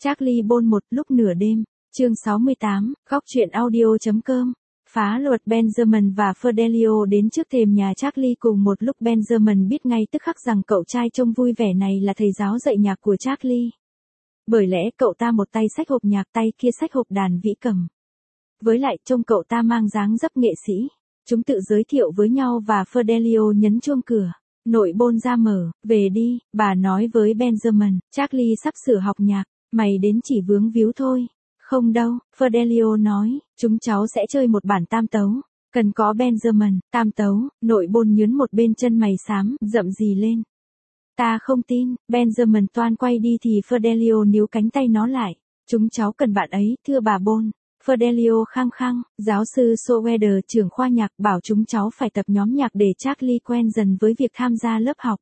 Charlie Bôn một lúc nửa đêm, chương 68, góc truyện audio.com. Phá luật Benjamin và Fidelio đến trước thềm nhà Charlie cùng một lúc. Benjamin biết ngay tức khắc rằng cậu trai trông vui vẻ này là thầy giáo dạy nhạc của Charlie. Bởi lẽ cậu ta một tay xách hộp nhạc, tay kia xách hộp đàn vĩ cầm. Với lại trông cậu ta mang dáng dấp nghệ sĩ. Chúng tự giới thiệu với nhau và Fidelio nhấn chuông cửa. Nội Bôn ra mở, về đi, bà nói với Benjamin, Charlie sắp sửa học nhạc, mày đến chỉ vướng víu thôi. Không đâu, Fidelio nói, chúng cháu sẽ chơi một bản tam tấu. Cần có Benjamin, tam tấu, Nội Bôn nhướng một bên chân mày xám, rậm rì lên. Ta không tin, Benjamin toan quay đi thì Fidelio níu cánh tay nó lại. Chúng cháu cần bạn ấy, thưa bà Bôn. Fidelio khăng khăng, giáo sư Soweder trưởng khoa nhạc bảo chúng cháu phải tập nhóm nhạc để Charlie quen dần với việc tham gia lớp học.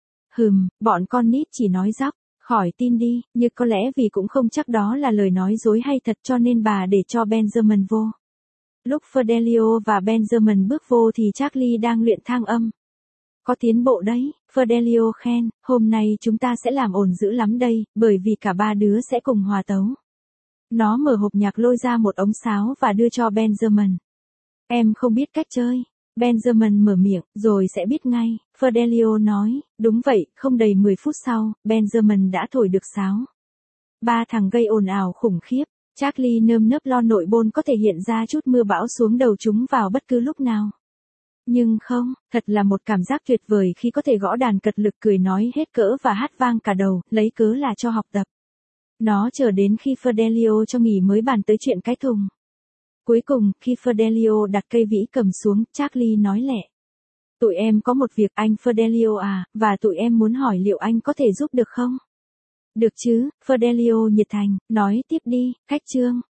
Bọn con nít chỉ nói dóc, khỏi tin đi, nhưng có lẽ vì cũng không chắc đó là lời nói dối hay thật cho nên bà để cho Benjamin vô. Lúc Fidelio và Benjamin bước vô thì Charlie đang luyện thang âm. Có tiến bộ đấy, Fidelio khen, hôm nay chúng ta sẽ làm ổn dữ lắm đây, bởi vì cả ba đứa sẽ cùng hòa tấu. Nó mở hộp nhạc lôi ra một ống sáo và đưa cho Benjamin. Em không biết cách chơi. Benjamin mở miệng, rồi sẽ biết ngay. Fidelio nói, đúng vậy, không đầy 10 phút sau, Benjamin đã thổi được sáo. Ba thằng gây ồn ào khủng khiếp. Charlie nơm nớp lo Nội Bôn có thể hiện ra chút mưa bão xuống đầu chúng vào bất cứ lúc nào. Nhưng không, thật là một cảm giác tuyệt vời khi có thể gõ đàn cật lực, cười nói hết cỡ và hát vang cả đầu, lấy cớ là cho học tập. Nó chờ đến khi Fidelio cho nghỉ mới bàn tới chuyện cái thùng. Cuối cùng, khi Fidelio đặt cây vĩ cầm xuống, Charlie nói lẹ. Tụi em có một việc anh Fidelio à, và tụi em muốn hỏi liệu anh có thể giúp được không? Được chứ, Fidelio nhiệt thành, nói tiếp đi, khách trương.